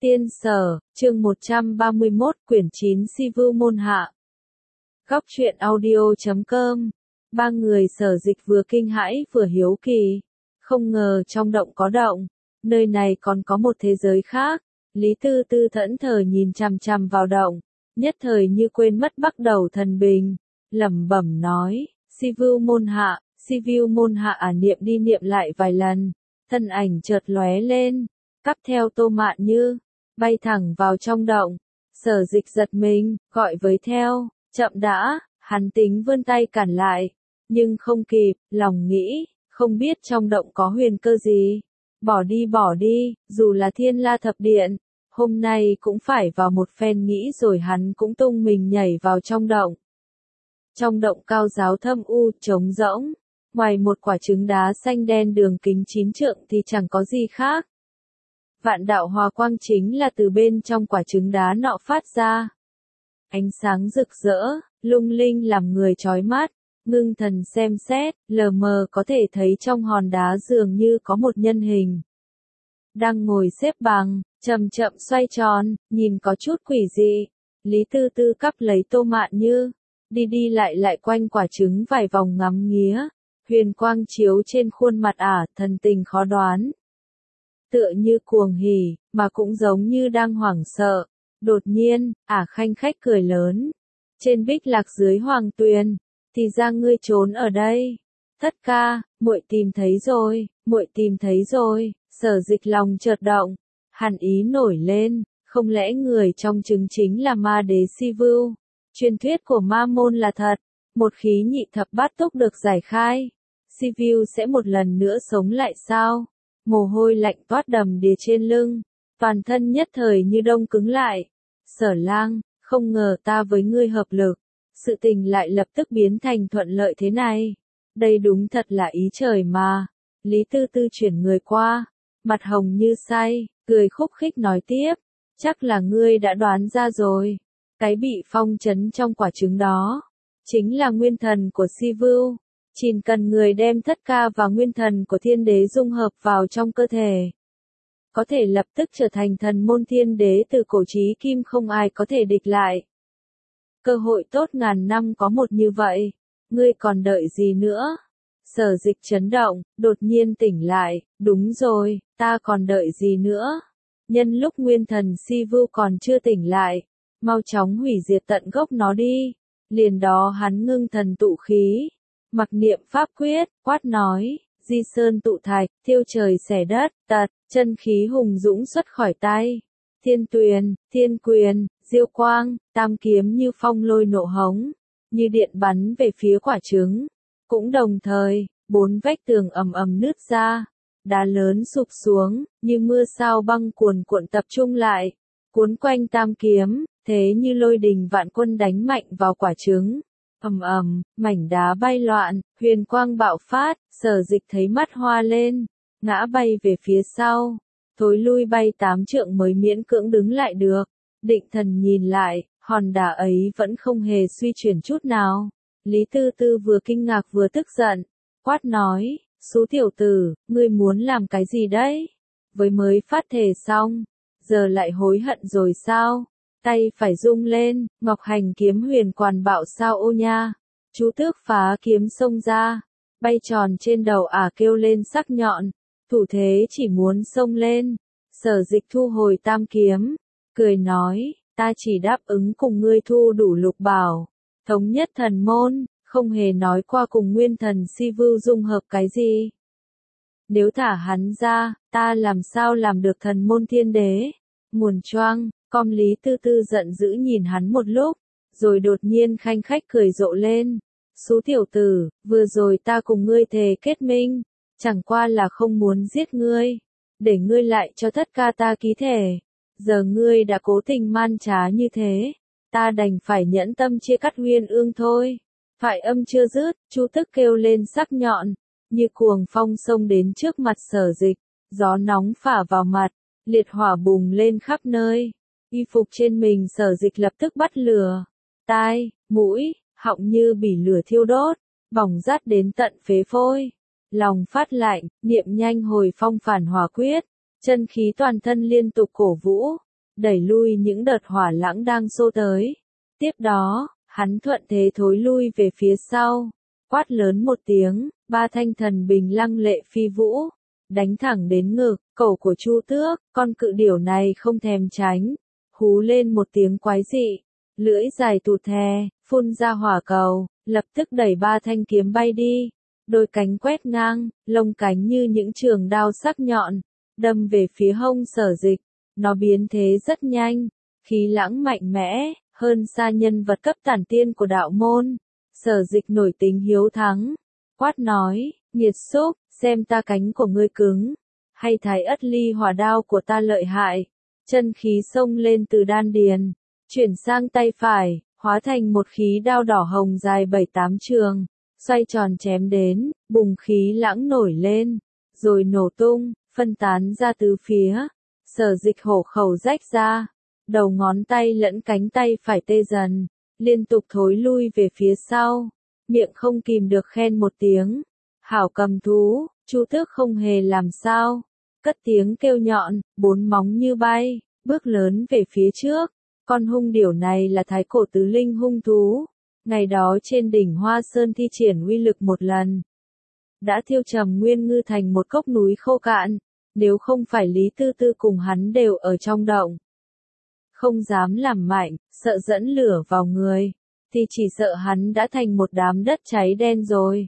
Tiên Sở, chương 131, quyển 9 Si Vưu Môn Hạ. Góc truyện audio.com. Ba người Sở Dịch vừa kinh hãi vừa hiếu kỳ. Không ngờ trong động có động, nơi này còn có một thế giới khác. Lý Tư Tư thẫn thờ nhìn chằm chằm vào động, nhất thời như quên mất bắt đầu thần bình, lẩm bẩm nói, Si Vưu Môn Hạ, Si Vưu Môn Hạ niệm đi niệm lại vài lần, thân ảnh chợt lóe lên, cắp theo Tô Mạn Như, bay thẳng vào trong động. Sở Dịch giật mình, gọi với theo, chậm đã, hắn tính vươn tay cản lại, nhưng không kịp, lòng nghĩ, không biết trong động có huyền cơ gì. Bỏ đi, dù là Thiên La Thập Điện, hôm nay cũng phải vào một phen nghĩ rồi hắn cũng tung mình nhảy vào trong động. Trong động cao giáo thâm u, trống rỗng, ngoài một quả trứng đá xanh đen đường kính 9 trượng thì chẳng có gì khác. Vạn đạo hòa quang chính là từ bên trong quả trứng đá nọ phát ra. Ánh sáng rực rỡ, lung linh làm người chói mắt, ngưng thần xem xét, lờ mờ có thể thấy trong hòn đá dường như có một nhân hình. Đang ngồi xếp bằng, chậm chậm xoay tròn, nhìn có chút quỷ dị. Lý Tư Tư cắp lấy Tô Mạn Như, đi lại quanh quả trứng vài vòng ngắm nghía, huyền quang chiếu trên khuôn mặt thần tình khó đoán. Tựa như cuồng hỉ, mà cũng giống như đang hoảng sợ. Đột nhiên, khanh khách cười lớn. Trên bích lạc dưới hoàng tuyền, thì ra ngươi trốn ở đây. Thất ca, muội tìm thấy rồi, Sở Dịch lòng chợt động, hàn ý nổi lên, không lẽ người trong trứng chính là ma đế Si Vưu? Truyền thuyết của ma môn là thật, một khí nhị thập bát túc được giải khai, Si Vưu sẽ một lần nữa sống lại sao? Mồ hôi lạnh toát đầm đìa trên lưng, toàn thân nhất thời như đông cứng lại. Sở Lang, không ngờ ta với ngươi hợp lực, sự tình lại lập tức biến thành thuận lợi thế này. Đây đúng thật là ý trời mà. Lý Tư Tư chuyển người qua, mặt hồng như say, cười khúc khích nói tiếp, chắc là ngươi đã đoán ra rồi. Cái bị phong trấn trong quả trứng đó, chính là nguyên thần của Si Vưu. Chỉ cần người đem thất ca và nguyên thần của thiên đế dung hợp vào trong cơ thể, có thể lập tức trở thành thần môn thiên đế từ cổ chí kim, không ai có thể địch lại. Cơ hội tốt ngàn năm có một như vậy, ngươi còn đợi gì nữa? Sở Dịch chấn động, đột nhiên tỉnh lại, đúng rồi, ta còn đợi gì nữa? Nhân lúc nguyên thần Si Vưu còn chưa tỉnh lại, mau chóng hủy diệt tận gốc nó đi. Liền đó hắn ngưng thần tụ khí, mặc niệm pháp quyết, quát nói, di sơn tụ thạch, thiêu trời xẻ đất, tật, chân khí hùng dũng xuất khỏi tay. Thiên tuyền, thiên quyền, diêu quang, tam kiếm như phong lôi nộ hống, như điện bắn về phía quả trứng. Cũng đồng thời, 4 vách tường ầm ầm nứt ra, đá lớn sụp xuống, như mưa sao băng cuồn cuộn tập trung lại, cuốn quanh tam kiếm, thế như lôi đình vạn quân đánh mạnh vào quả trứng. Ầm ầm, mảnh đá bay loạn, huyền quang bạo phát, Sở Dịch thấy mắt hoa lên, ngã bay về phía sau, thối lui bay 8 trượng mới miễn cưỡng đứng lại được. Định thần nhìn lại, hòn đá ấy vẫn không hề suy chuyển chút nào. Lý Tư Tư vừa kinh ngạc vừa tức giận, quát nói, Sú tiểu tử, ngươi muốn làm cái gì đấy? Với mới phát thể xong, giờ lại hối hận rồi sao? Tay phải rung lên, ngọc hành kiếm huyền quản bạo sao ô nha. Chú Tước phá kiếm xông ra, bay tròn trên đầu kêu lên sắc nhọn, thủ thế chỉ muốn xông lên. Sở Dịch thu hồi tam kiếm, cười nói, ta chỉ đáp ứng cùng ngươi thu đủ lục bảo, thống nhất thần môn, không hề nói qua cùng nguyên thần Si Vưu dung hợp cái gì. Nếu thả hắn ra, ta làm sao làm được thần môn thiên đế? Nguồn choang. Lý Tư Tư giận dữ nhìn hắn một lúc, rồi đột nhiên khanh khách cười rộ lên. Sú tiểu tử, vừa rồi ta cùng ngươi thề kết minh, chẳng qua là không muốn giết ngươi, để ngươi lại cho thất ca ta ký thể. Giờ ngươi đã cố tình man trá như thế, ta đành phải nhẫn tâm chia cắt Uyên Ương thôi. Thoại âm chưa dứt, Chu Tức kêu lên sắc nhọn, như cuồng phong xông đến trước mặt Sở Dịch, gió nóng phả vào mặt, liệt hỏa bùng lên khắp nơi. Y phục trên mình Sở Dịch lập tức bắt lửa, tai, mũi, họng như bị lửa thiêu đốt, bỏng rát đến tận phế phôi. Lòng phát lạnh, niệm nhanh hồi phong phản hỏa quyết, chân khí toàn thân liên tục cổ vũ, đẩy lui những đợt hỏa lãng đang xô tới. Tiếp đó, hắn thuận thế thối lui về phía sau, quát lớn một tiếng, ba thanh thần bình lăng lệ phi vũ, đánh thẳng đến ngực, cổ của Chu Tước, con cự điểu này không thèm tránh, hú lên một tiếng quái dị, lưỡi dài tụt thè, phun ra hỏa cầu, lập tức đẩy ba thanh kiếm bay đi, đôi cánh quét ngang, lông cánh như những trường đao sắc nhọn, đâm về phía hông Sở Dịch, nó biến thế rất nhanh, khí lãng mạnh mẽ, hơn xa nhân vật cấp tản tiên của đạo môn. Sở Dịch nổi tính hiếu thắng, quát nói, nghiệt xúc, xem ta cánh của ngươi cứng, hay thái ất ly hỏa đao của ta lợi hại. Chân khí xông lên từ đan điền, chuyển sang tay phải, hóa thành một khí đao đỏ hồng dài 7-8 trường, xoay tròn chém đến, bùng khí lãng nổi lên, rồi nổ tung, phân tán ra tứ phía. Sở Dịch hổ khẩu rách ra, đầu ngón tay lẫn cánh tay phải tê dần, liên tục thối lui về phía sau, miệng không kìm được khen một tiếng. Hảo cầm thú, Chu Tước không hề làm sao, cất tiếng kêu nhọn, bốn móng như bay, bước lớn về phía trước. Con hung điểu này là thái cổ tứ linh hung thú, ngày đó trên đỉnh Hoa Sơn thi triển uy lực một lần, đã thiêu trầm Nguyên Ngư thành một cốc núi khô cạn, nếu không phải Lý Tư Tư cùng hắn đều ở trong động, không dám làm mạnh, sợ dẫn lửa vào người, thì chỉ sợ hắn đã thành một đám đất cháy đen rồi.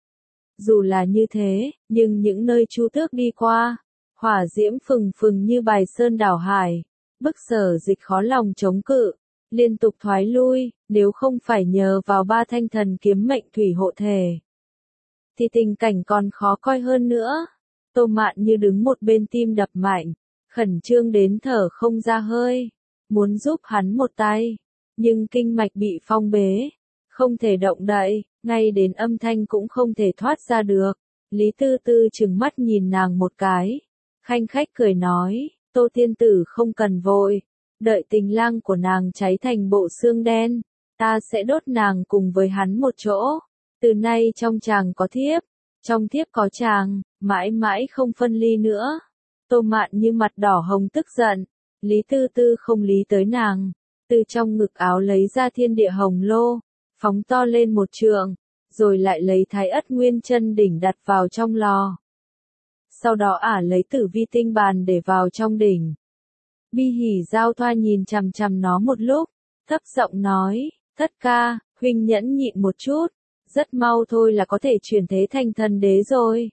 Dù là như thế, nhưng những nơi Chu Tước đi qua, hỏa diễm phừng phừng như bài sơn đảo hải, bức Sở Dịch khó lòng chống cự, liên tục thoái lui, nếu không phải nhờ vào ba thanh thần kiếm mệnh thủy hộ thể, thì tình cảnh còn khó coi hơn nữa. Tô Mạn như đứng một bên tim đập mạnh, khẩn trương đến thở không ra hơi, muốn giúp hắn một tay, nhưng kinh mạch bị phong bế, không thể động đậy, ngay đến âm thanh cũng không thể thoát ra được. Lý Tư Tư trừng mắt nhìn nàng một cái, khanh khách cười nói, Tô tiên tử không cần vội, đợi tình lang của nàng cháy thành bộ xương đen, ta sẽ đốt nàng cùng với hắn một chỗ, từ nay trong chàng có thiếp, trong thiếp có chàng, mãi mãi không phân ly nữa. Tô Mạn như mặt đỏ hồng tức giận, Lý Tư Tư không lý tới nàng, từ trong ngực áo lấy ra thiên địa hồng lô, phóng to lên một trượng, rồi lại lấy thái ất nguyên chân đỉnh đặt vào trong lò. Sau đó lấy tử vi tinh bàn để vào trong đỉnh. Bi Hỉ Giao Thoa nhìn chằm chằm nó một lúc, thấp giọng nói, thất ca, huynh nhẫn nhịn một chút, rất mau thôi là có thể chuyển thế thành thần đế rồi.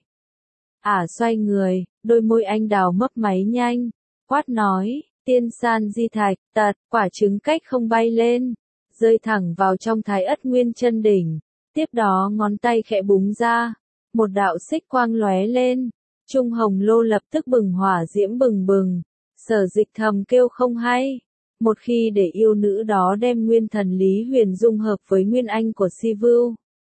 Xoay người, đôi môi anh đào mấp máy nhanh, quát nói, tiên san di thạch, tật, quả trứng cách không bay lên, rơi thẳng vào trong thái ất nguyên chân đỉnh. Tiếp đó ngón tay khẽ búng ra, một đạo xích quang lóe lên, trung hồng lô lập tức bừng hỏa diễm bừng bừng. Sở Dịch thầm kêu không hay, một khi để yêu nữ đó đem nguyên thần Lý Huyền dung hợp với nguyên anh của Si Vưu,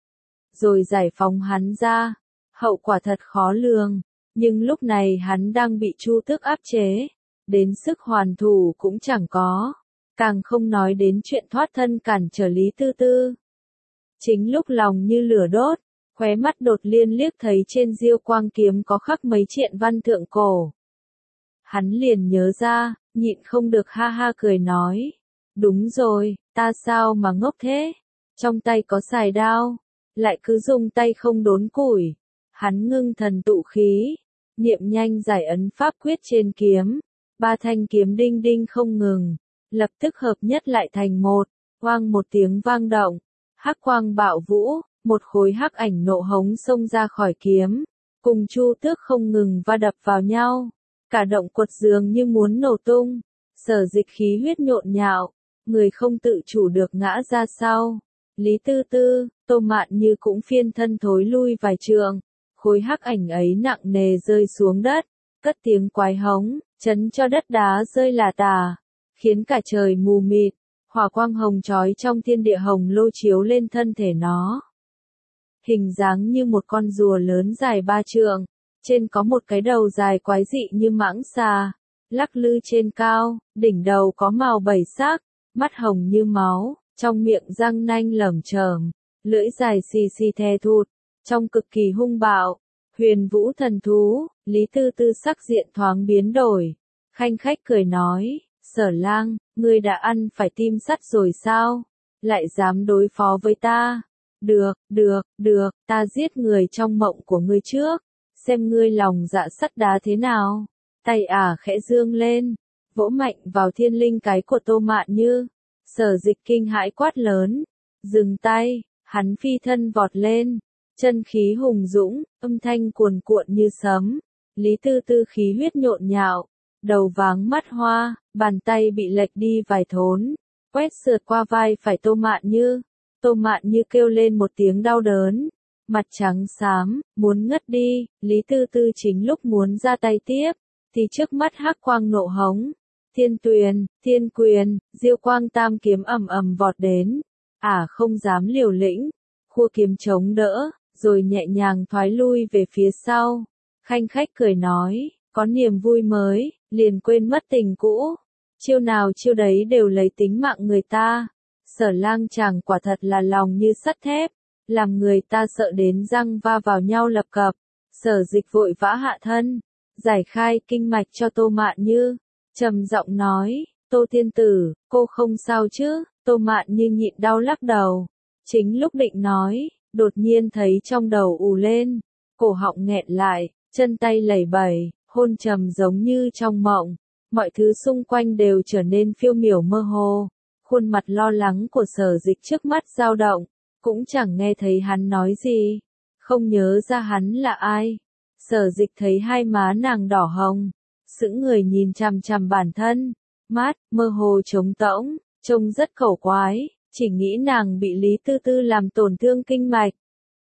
rồi giải phóng hắn ra, hậu quả thật khó lường, nhưng lúc này hắn đang bị Chu Tước áp chế, đến sức hoàn thủ cũng chẳng có, càng không nói đến chuyện thoát thân cản trở Lý Tư Tư. Chính lúc lòng như lửa đốt, khóe mắt đột liên liếc thấy trên diêu quang kiếm có khắc mấy triện văn thượng cổ. Hắn liền nhớ ra, nhịn không được ha ha cười nói, đúng rồi, ta sao mà ngốc thế, trong tay có xài đao, lại cứ dùng tay không đốn củi. Hắn ngưng thần tụ khí, niệm nhanh giải ấn pháp quyết trên kiếm, ba thanh kiếm đinh đinh không ngừng, lập tức hợp nhất lại thành một, oang một tiếng vang động, hắc quang bạo vũ, một khối hắc ảnh nộ hống xông ra khỏi kiếm, cùng Chu Tước không ngừng va đập vào nhau, cả động quật dường như muốn nổ tung. Sở Dịch khí huyết nhộn nhạo, người không tự chủ được ngã ra sau. Lý Tư Tư, Tô Mạn như cũng phiên thân thối lui vài trượng, khối hắc ảnh ấy nặng nề rơi xuống đất, cất tiếng quái hống, chấn cho đất đá rơi lả tả, khiến cả trời mù mịt, hỏa quang hồng chói trong thiên địa hồng lô chiếu lên thân thể nó. Hình dáng như một con rùa lớn dài 3 trượng, trên có một cái đầu dài quái dị như mãng xà, lắc lư trên cao, đỉnh đầu có màu 7 sắc, mắt hồng như máu, trong miệng răng nanh lởm chởm, lưỡi dài xì xì thè thụt, trông cực kỳ hung bạo. Huyền Vũ thần thú, Lý Tư Tư sắc diện thoáng biến đổi, khanh khách cười nói, Sở Lang, ngươi đã ăn phải tim sắt rồi sao? Lại dám đối phó với ta? Được, ta giết người trong mộng của ngươi trước, xem ngươi lòng dạ sắt đá thế nào. Tay ả khẽ dương lên, vỗ mạnh vào thiên linh cái của Tô Mạn Như. Sở Dịch kinh hãi quát lớn, dừng tay, hắn phi thân vọt lên, chân khí hùng dũng, âm thanh cuồn cuộn như sấm. Lý Tư Tư khí huyết nhộn nhạo, đầu váng mắt hoa, bàn tay bị lệch đi vài thốn, quét sượt qua vai phải Tô Mạn Như. Tô Mạn Như kêu lên một tiếng đau đớn, mặt trắng xám, muốn ngất đi. Lý Tư Tư chính lúc muốn ra tay tiếp, thì trước mắt hắc quang nộ hống, Thiên Tuyền, Thiên Quyền, Diêu Quang tam kiếm ầm ầm vọt đến. Không dám liều lĩnh, khua kiếm chống đỡ, rồi nhẹ nhàng thoái lui về phía sau. Khanh khách cười nói, có niềm vui mới, liền quên mất tình cũ. Chiêu nào chiêu đấy đều lấy tính mạng người ta. Sở Lang chàng quả thật là lòng như sắt thép, làm người ta sợ đến răng va vào nhau lập cập. Sở Dịch vội vã hạ thân, giải khai kinh mạch cho Tô Mạn Như, trầm giọng nói, Tô tiên tử, cô không sao chứ? Tô Mạn Như nhịn đau lắc đầu. Chính lúc định nói, đột nhiên thấy trong đầu ù lên, cổ họng nghẹn lại, chân tay lẩy bẩy, hôn trầm giống như trong mộng. Mọi thứ xung quanh đều trở nên phiêu miểu mơ hồ. Khuôn mặt lo lắng của Sở Dịch trước mắt dao động, cũng chẳng nghe thấy hắn nói gì, không nhớ ra hắn là ai. Sở Dịch thấy hai má nàng đỏ hồng, sững người nhìn chằm chằm bản thân, mắt mơ hồ trống rỗng, trông rất khẩu quái, chỉ nghĩ nàng bị Lý Tư Tư làm tổn thương kinh mạch.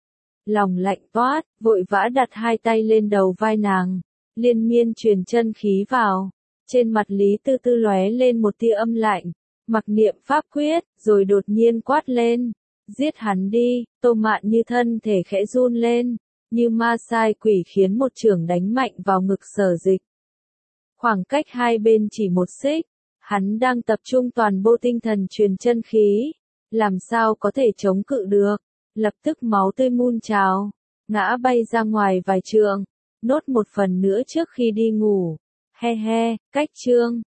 Lòng lạnh toát, vội vã đặt hai tay lên đầu vai nàng, liên miên truyền chân khí vào. Trên mặt Lý Tư Tư lóe lên một tia âm lạnh, mặc niệm pháp quyết, rồi đột nhiên quát lên, giết hắn đi. Tô Mạn Như thân thể khẽ run lên, như ma sai quỷ khiến một chưởng đánh mạnh vào ngực Sở Dịch. Khoảng cách hai bên chỉ một xích, hắn đang tập trung toàn bộ tinh thần truyền chân khí, làm sao có thể chống cự được, lập tức máu tươi mun trào, ngã bay ra ngoài vài trượng, nốt một phần nữa trước khi đi ngủ. He he, cách chương